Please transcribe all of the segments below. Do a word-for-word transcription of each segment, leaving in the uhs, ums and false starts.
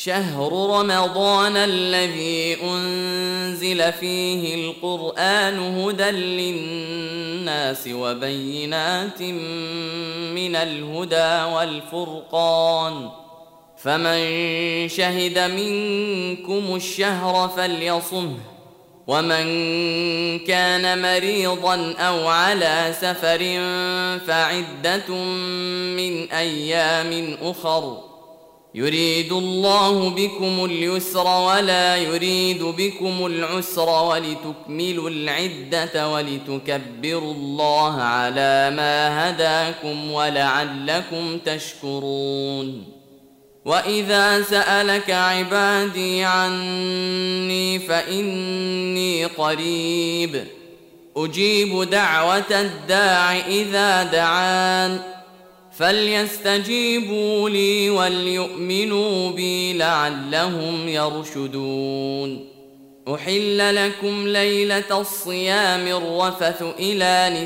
شهر رمضان الذي أنزل فيه القرآن هدى للناس وبينات من الهدى والفرقان، فمن شهد منكم الشهر فليصمه، ومن كان مريضا أو على سفر فعدة من أيام أخر، يريد الله بكم اليسر ولا يريد بكم العسر ولتكملوا العدة ولتكبروا الله على ما هداكم ولعلكم تشكرون. وإذا سألك عبادي عني فإني قريب أجيب دعوة الداع إذا دعان، فليستجيبوا لي وليؤمنوا بي لعلهم يرشدون. أحل لكم ليلة الصيام الرفث إلى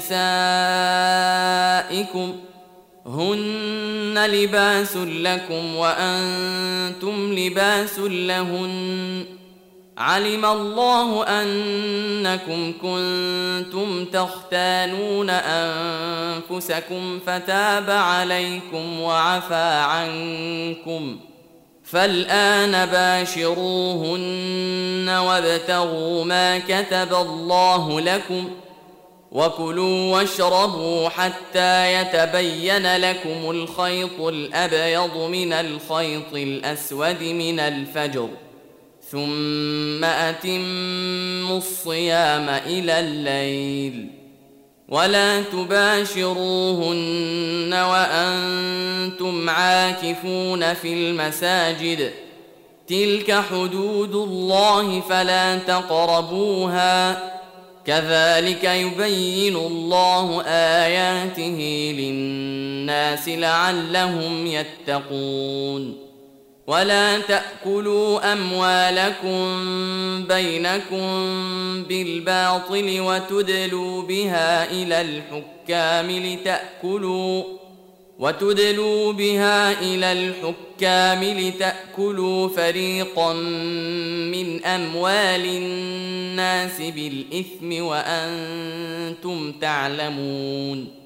نسائكم هن لباس لكم وأنتم لباس لهن، علم الله أنكم كنتم تختانون أنفسكم فتاب عليكم وعفى عنكم، فالآن باشروهن وابتغوا ما كتب الله لكم، وكلوا واشربوا حتى يتبين لكم الخيط الأبيض من الخيط الأسود من الفجر، ثم أتموا الصيام إلى الليل، ولا تباشروهن وأنتم عاكفون في المساجد، تلك حدود الله فلا تقربوها، كذلك يبين الله آياته للناس لعلهم يتقون. ولا تأكلوا أموالكم بينكم بالباطل وتدلوا بها إلى الحكام لتأكلوا وتدلوا بها إلى الحكام لتأكلوا فريقا من أموال الناس بالإثم وأنتم تعلمون.